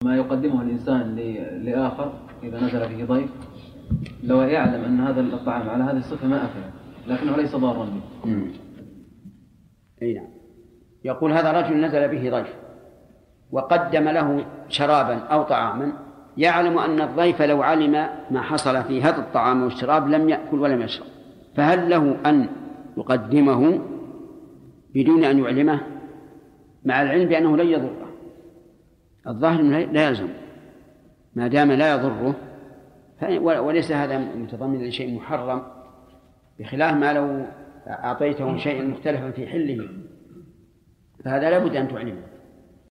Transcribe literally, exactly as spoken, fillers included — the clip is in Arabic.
ما يقدمه الإنسان لآخر إذا نزل به ضيف لو يعلم أن هذا الطعام على هذه الصفة ما أكله لكنه ليس ضارا به. أي نعم. يقول هذا رجل نزل به ضيف وقدم له شرابا أو طعاما يعلم أن الضيف لو علم ما حصل في هذا الطعام والشراب لم يأكل ولم يشرب، فهل له أن يقدمه بدون أن يعلمه مع العلم بأنه لن يضره؟ الظاهر لا يلزم ما دام لا يضره، وليس هذا متضمن لشيء محرم، بخلاف ما لو أعطيته شيئا مختلفا في حله فهذا لا بد أن تعلمه.